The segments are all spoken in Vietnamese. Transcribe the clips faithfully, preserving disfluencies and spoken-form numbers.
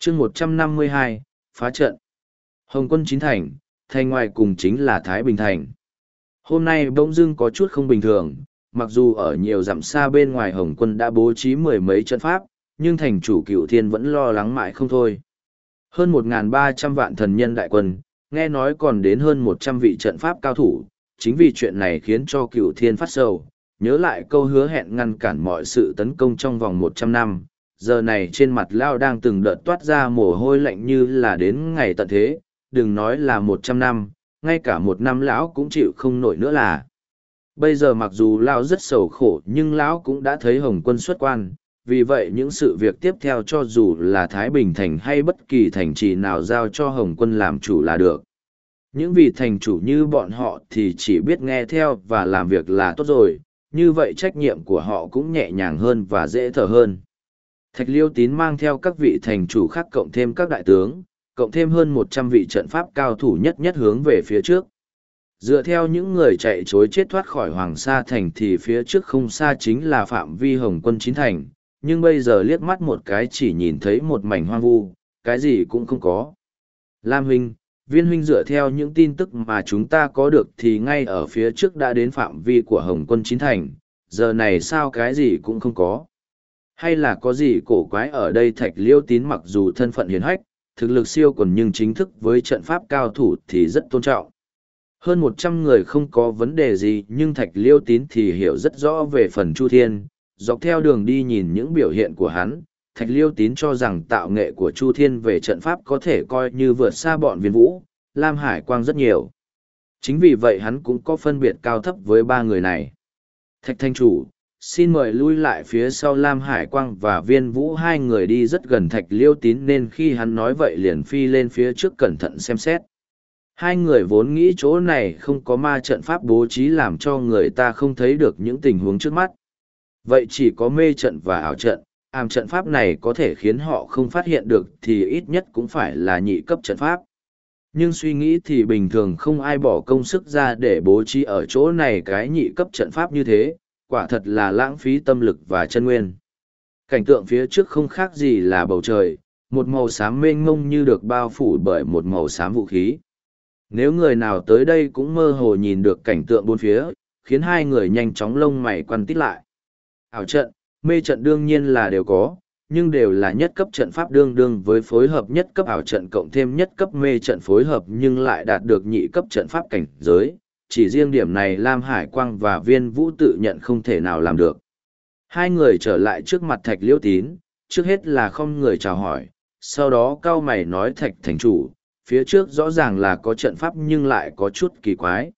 chương một trăm năm mươi hai, phá trận. Hồng quân chín thành, thành ngoài cùng chính là Thái Bình Thành. Hôm nay bỗng dưng có chút không bình thường, mặc dù ở nhiều dặm xa bên ngoài Hồng quân đã bố trí mười mấy trận pháp, nhưng thành chủ Cựu Thiên vẫn lo lắng mãi không thôi. Hơn một nghìn ba trăm vạn thần nhân đại quân, nghe nói còn đến hơn một trăm vị trận pháp cao thủ, chính vì chuyện này khiến cho Cựu Thiên phát sầu, nhớ lại câu hứa hẹn ngăn cản mọi sự tấn công trong vòng một trăm năm. Giờ này trên mặt Lao đang từng đợt toát ra mồ hôi lạnh như là đến ngày tận thế, đừng nói là một trăm năm, ngay cả một năm lão cũng chịu không nổi nữa là. Bây giờ mặc dù Lão rất sầu khổ nhưng Lão cũng đã thấy Hồng quân xuất quan, vì vậy những sự việc tiếp theo cho dù là Thái Bình Thành hay bất kỳ thành trì nào giao cho Hồng quân làm chủ là được. Những vị thành chủ như bọn họ thì chỉ biết nghe theo và làm việc là tốt rồi, như vậy trách nhiệm của họ cũng nhẹ nhàng hơn và dễ thở hơn. Thạch Liêu Tín mang theo các vị thành chủ khác cộng thêm các đại tướng, cộng thêm hơn một trăm vị trận pháp cao thủ nhất nhất hướng về phía trước. Dựa theo những người chạy chối chết thoát khỏi Hoàng Sa Thành thì phía trước không xa chính là phạm vi Hồng quân chín thành, nhưng bây giờ liếc mắt một cái chỉ nhìn thấy một mảnh hoang vu, cái gì cũng không có. Lam huynh, Viên huynh dựa theo những tin tức mà chúng ta có được thì ngay ở phía trước đã đến phạm vi của Hồng quân chín thành, giờ này sao cái gì cũng không có. Hay là có gì cổ quái ở đây? Thạch Liêu Tín mặc dù thân phận hiền hách, thực lực siêu quần nhưng chính thức với trận pháp cao thủ thì rất tôn trọng. Hơn một trăm người không có vấn đề gì nhưng Thạch Liêu Tín thì hiểu rất rõ về phần Chu Thiên. Dọc theo đường đi nhìn những biểu hiện của hắn, Thạch Liêu Tín cho rằng tạo nghệ của Chu Thiên về trận pháp có thể coi như vượt xa bọn Viên Vũ, Lam Hải Quang rất nhiều. Chính vì vậy hắn cũng có phân biệt cao thấp với ba người này. Thạch Thanh Chủ, xin mời lui lại phía sau. Lam Hải Quang và Viên Vũ hai người đi rất gần Thạch Liêu Tín nên khi hắn nói vậy liền phi lên phía trước cẩn thận xem xét. Hai người vốn nghĩ chỗ này không có ma trận pháp bố trí làm cho người ta không thấy được những tình huống trước mắt. Vậy chỉ có mê trận và ảo trận, ám trận pháp này có thể khiến họ không phát hiện được thì ít nhất cũng phải là nhị cấp trận pháp. Nhưng suy nghĩ thì bình thường không ai bỏ công sức ra để bố trí ở chỗ này cái nhị cấp trận pháp như thế, quả thật là lãng phí tâm lực và chân nguyên. Cảnh tượng phía trước không khác gì là bầu trời, một màu xám mênh mông như được bao phủ bởi một màu xám vũ khí. Nếu người nào tới đây cũng mơ hồ nhìn được cảnh tượng bốn phía, khiến hai người nhanh chóng lông mày quằn tít lại. Ảo trận, mê trận đương nhiên là đều có, nhưng đều là nhất cấp trận pháp đương đương với phối hợp nhất cấp ảo trận cộng thêm nhất cấp mê trận phối hợp nhưng lại đạt được nhị cấp trận pháp cảnh giới. Chỉ riêng điểm này Lam Hải Quang và Viên Vũ tự nhận không thể nào làm được. Hai người trở lại trước mặt Thạch Liêu Tín, trước hết là không người chào hỏi, sau đó cau mày nói: Thạch Thành Chủ, phía trước rõ ràng là có trận pháp nhưng lại có chút kỳ quái.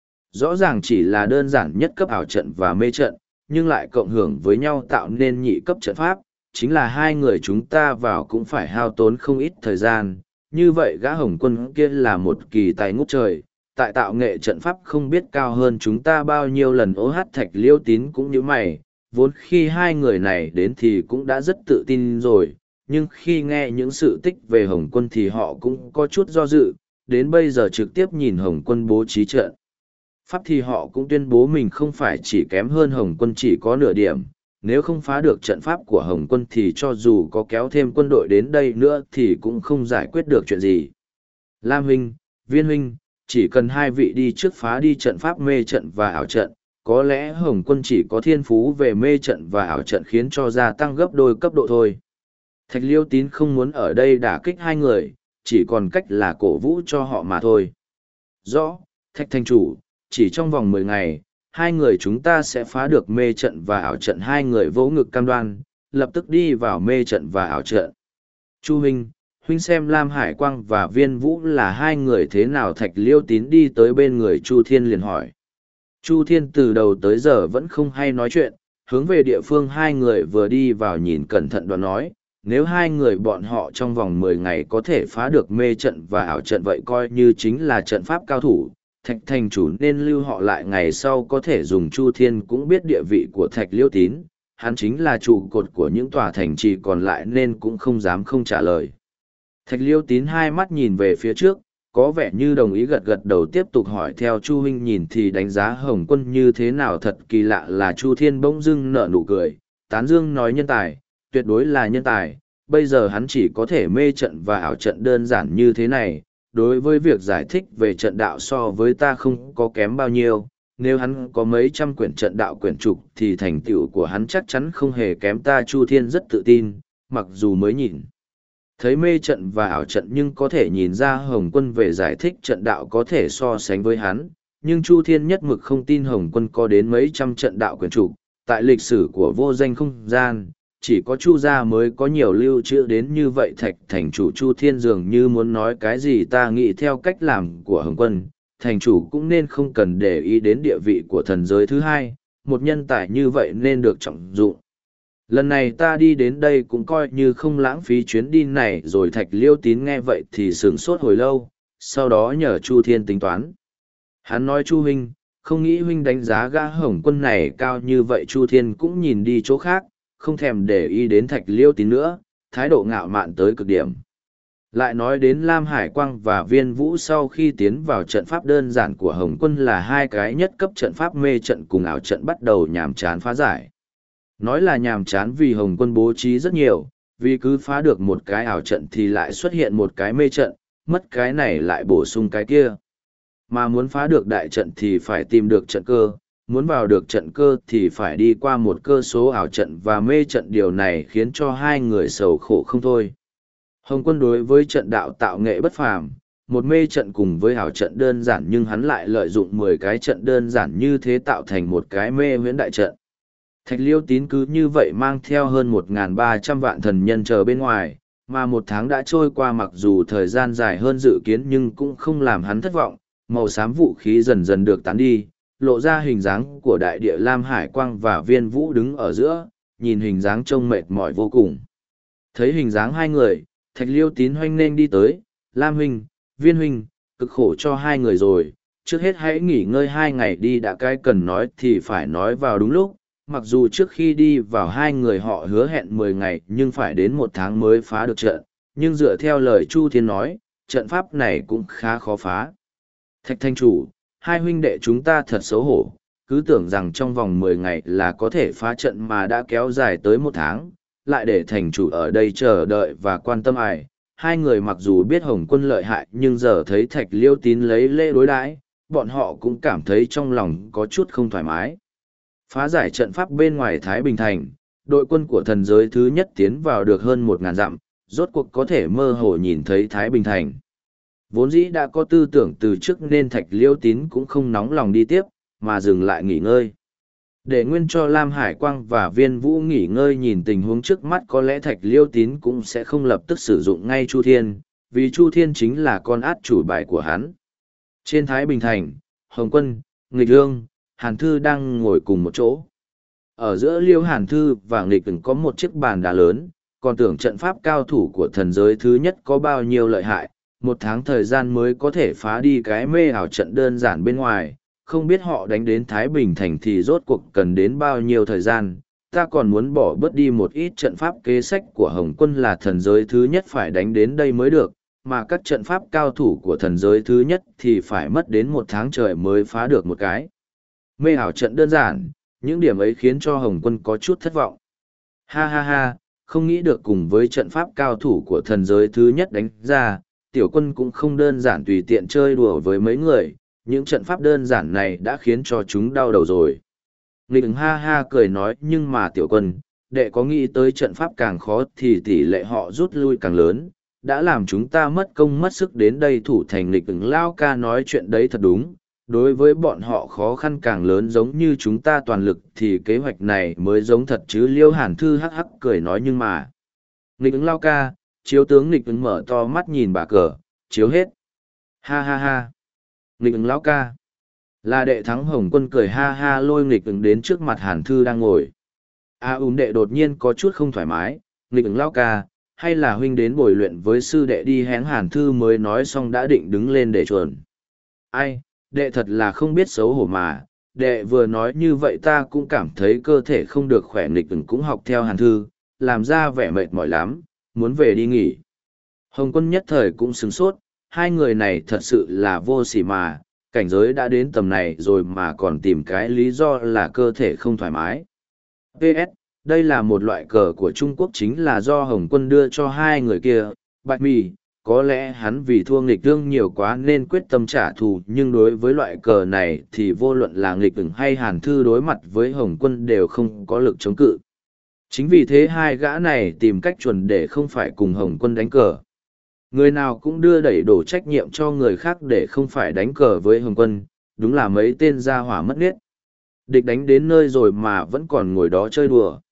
Rõ ràng chỉ là đơn giản nhất cấp ảo trận và mê trận, nhưng lại cộng hưởng với nhau tạo nên nhị cấp trận pháp, chính là hai người chúng ta vào cũng phải hao tốn không ít thời gian. Như vậy gã Hồng quân kia là một kỳ tài ngút trời, tại tạo nghệ trận pháp không biết cao hơn chúng ta bao nhiêu lần. Ô hát Thạch Liêu Tín cũng như mày, vốn khi hai người này đến thì cũng đã rất tự tin rồi, nhưng khi nghe những sự tích về Hồng quân thì họ cũng có chút do dự, đến bây giờ trực tiếp nhìn Hồng quân bố trí trận pháp thì họ cũng tuyên bố mình không phải chỉ kém hơn Hồng quân chỉ có nửa điểm. Nếu không phá được trận pháp của Hồng quân thì cho dù có kéo thêm quân đội đến đây nữa thì cũng không giải quyết được chuyện gì. Lam huynh, Viên huynh, chỉ cần hai vị đi trước phá đi trận pháp mê trận và ảo trận, có lẽ Hồng quân chỉ có thiên phú về mê trận và ảo trận khiến cho gia tăng gấp đôi cấp độ thôi. Thạch Liêu Tín không muốn ở đây đả kích hai người, chỉ còn cách là cổ vũ cho họ mà thôi. Rõ, Thạch Thành Chủ, chỉ trong vòng mười ngày, hai người chúng ta sẽ phá được mê trận và ảo trận. Hai người vỗ ngực cam đoan, lập tức đi vào mê trận và ảo trận. Chu huynh, huynh xem Lam Hải Quang và Viên Vũ là hai người thế nào? Thạch Liêu Tín đi tới bên người Chu Thiên liền hỏi. Chu Thiên từ đầu tới giờ vẫn không hay nói chuyện, hướng về địa phương hai người vừa đi vào nhìn cẩn thận đoán nói, nếu hai người bọn họ trong vòng mười ngày có thể phá được mê trận và ảo trận vậy coi như chính là trận pháp cao thủ. Thạch Thành Chủ nên lưu họ lại ngày sau có thể dùng. Chu Thiên cũng biết địa vị của Thạch Liêu Tín, hắn chính là trụ cột của những tòa thành trì còn lại nên cũng không dám không trả lời. Thạch Liêu Tín hai mắt nhìn về phía trước, có vẻ như đồng ý gật gật đầu tiếp tục hỏi theo Chu huynh nhìn thì đánh giá Hồng quân như thế nào? Thật kỳ lạ là Chu Thiên bỗng dưng nở nụ cười, tán dương nói nhân tài, tuyệt đối là nhân tài, bây giờ hắn chỉ có thể mê trận và ảo trận đơn giản như thế này, đối với việc giải thích về trận đạo so với ta không có kém bao nhiêu, nếu hắn có mấy trăm quyển trận đạo quyển trục thì thành tựu của hắn chắc chắn không hề kém ta. Chu Thiên rất tự tin, mặc dù mới nhìn thấy mê trận và ảo trận nhưng có thể nhìn ra Hồng Quân về giải thích trận đạo có thể so sánh với hắn, nhưng Chu Thiên nhất mực không tin Hồng Quân có đến mấy trăm trận đạo quyển trục. Tại lịch sử của vô danh không gian, chỉ có Chu gia mới có nhiều lưu trữ đến như vậy. Thạch thành chủ Chu Thiên dường như muốn nói cái gì. Ta nghĩ theo cách làm của Hồng Quân, thành chủ cũng nên không cần để ý đến địa vị của thần giới thứ hai, một nhân tài như vậy nên được trọng dụng. Lần này ta đi đến đây cũng coi như không lãng phí chuyến đi này rồi. Thạch Liêu Tín nghe vậy thì sửng sốt hồi lâu, sau đó nhờ Chu Thiên tính toán. Hắn nói: Chu huynh, không nghĩ huynh đánh giá gã Hồng Quân này cao như vậy. Chu Thiên cũng nhìn đi chỗ khác, không thèm để ý đến Thạch Liêu Tín nữa, thái độ ngạo mạn tới cực điểm. Lại nói đến Lam Hải Quang và Viên Vũ sau khi tiến vào trận pháp đơn giản của Hồng Quân là hai cái nhất cấp trận pháp mê trận cùng ảo trận bắt đầu nhàm chán phá giải. Nói là nhàm chán vì Hồng Quân bố trí rất nhiều, vì cứ phá được một cái ảo trận thì lại xuất hiện một cái mê trận, mất cái này lại bổ sung cái kia. Mà muốn phá được đại trận thì phải tìm được trận cơ, muốn vào được trận cơ thì phải đi qua một cơ số ảo trận và mê trận. Điều này khiến cho hai người sầu khổ không thôi. Hồng Quân đối với trận đạo tạo nghệ bất phàm, một mê trận cùng với ảo trận đơn giản nhưng hắn lại lợi dụng mười cái trận đơn giản như thế tạo thành một cái mê huyễn đại trận. Thạch Liêu Tín cứ như vậy mang theo hơn một nghìn ba trăm vạn thần nhân chờ bên ngoài, mà một tháng đã trôi qua. Mặc dù thời gian dài hơn dự kiến nhưng cũng không làm hắn thất vọng. Màu xám vũ khí dần dần được tán đi, lộ ra hình dáng của đại địa. Lam Hải Quang và Viên Vũ đứng ở giữa, nhìn hình dáng trông mệt mỏi vô cùng. Thấy hình dáng hai người, Thạch Liêu Tín hoanh nên đi tới: Lam huynh, Viên huynh, cực khổ cho hai người rồi, trước hết hãy nghỉ ngơi hai ngày đi đã. Cái cần nói thì phải nói vào đúng lúc. Mặc dù trước khi đi vào hai người họ hứa hẹn mười ngày nhưng phải đến một tháng mới phá được trận, nhưng dựa theo lời Chu Thiên nói, trận pháp này cũng khá khó phá. Thạch thanh chủ, hai huynh đệ chúng ta thật xấu hổ, cứ tưởng rằng trong vòng mười ngày là có thể phá trận mà đã kéo dài tới một tháng, lại để thành chủ ở đây chờ đợi và quan tâm ai. Hai người mặc dù biết Hồng Quân lợi hại nhưng giờ thấy Thạch Liêu Tín lấy lễ đối đãi, bọn họ cũng cảm thấy trong lòng có chút không thoải mái. Phá giải trận pháp bên ngoài Thái Bình Thành, đội quân của thần giới thứ nhất tiến vào được hơn một ngàn dặm, rốt cuộc có thể mơ hồ nhìn thấy Thái Bình Thành. Vốn dĩ đã có tư tưởng từ trước nên Thạch Liêu Tín cũng không nóng lòng đi tiếp, mà dừng lại nghỉ ngơi. Để nguyên cho Lam Hải Quang và Viên Vũ nghỉ ngơi nhìn tình huống trước mắt, có lẽ Thạch Liêu Tín cũng sẽ không lập tức sử dụng ngay Chu Thiên, vì Chu Thiên chính là con át chủ bài của hắn. Trên Thái Bình Thành, Hồng Quân, Nghịch Ương, Hàn Thư đang ngồi cùng một chỗ. Ở giữa Liêu Hàn Thư và Nghịch Ưng có một chiếc bàn đá lớn, còn tưởng trận pháp cao thủ của thần giới thứ nhất có bao nhiêu lợi hại, một tháng thời gian mới có thể phá đi cái mê ảo trận đơn giản bên ngoài, không biết họ đánh đến Thái Bình Thành thì rốt cuộc cần đến bao nhiêu thời gian. Ta còn muốn bỏ bớt đi một ít trận pháp kế sách của Hồng Quân là thần giới thứ nhất phải đánh đến đây mới được, mà các trận pháp cao thủ của thần giới thứ nhất thì phải mất đến một tháng trời mới phá được một cái mê ảo trận đơn giản. Những điểm ấy khiến cho Hồng Quân có chút thất vọng. Ha ha ha, không nghĩ được cùng với trận pháp cao thủ của thần giới thứ nhất đánh ra, tiểu quân cũng không đơn giản tùy tiện chơi đùa với mấy người, những trận pháp đơn giản này đã khiến cho chúng đau đầu rồi. Nghịch Ưng ha ha cười nói: nhưng mà tiểu quân, đệ có nghĩ tới trận pháp càng khó thì tỷ lệ họ rút lui càng lớn, đã làm chúng ta mất công mất sức đến đây thủ thành. Nghịch Ưng lao ca nói chuyện đấy thật đúng, đối với bọn họ khó khăn càng lớn, giống như chúng ta toàn lực thì kế hoạch này mới giống thật chứ. Liêu Hàn Thư hắc hắc cười nói: nhưng mà Nghịch Ưng lao ca, chiếu tướng. Nghịch Ưng mở to mắt nhìn bà cờ: chiếu hết. Ha ha ha. Nghịch Ưng lão ca. Là đệ thắng. Hồng Quân cười ha ha lôi Nghịch Ưng đến trước mặt Hàn Thư đang ngồi. A ùm đệ đột nhiên có chút không thoải mái: Nghịch Ưng lão ca, hay là huynh đến bồi luyện với sư đệ đi hén. Hàn Thư mới nói xong đã định đứng lên để chuồn. Ai, đệ thật là không biết xấu hổ mà, đệ vừa nói như vậy ta cũng cảm thấy cơ thể không được khỏe. Nghịch Ưng cũng học theo Hàn Thư, làm ra vẻ mệt mỏi lắm, muốn về đi nghỉ. Hồng Quân nhất thời cũng sửng sốt, hai người này thật sự là vô sỉ mà, cảnh giới đã đến tầm này rồi mà còn tìm cái lý do là cơ thể không thoải mái. pê ét, đây là một loại cờ của Trung Quốc chính là do Hồng Quân đưa cho hai người kia, Bạch Mì, có lẽ hắn vì thua nghịch thương nhiều quá nên quyết tâm trả thù, nhưng đối với loại cờ này thì vô luận là nghịch ửng hay Hàn Thư đối mặt với Hồng Quân đều không có lực chống cự. Chính vì thế hai gã này tìm cách chuẩn để không phải cùng Hồng Quân đánh cờ. Người nào cũng đưa đẩy đổ trách nhiệm cho người khác để không phải đánh cờ với Hồng Quân, đúng là mấy tên gia hỏa mất nết. Địch đánh đến nơi rồi mà vẫn còn ngồi đó chơi đùa.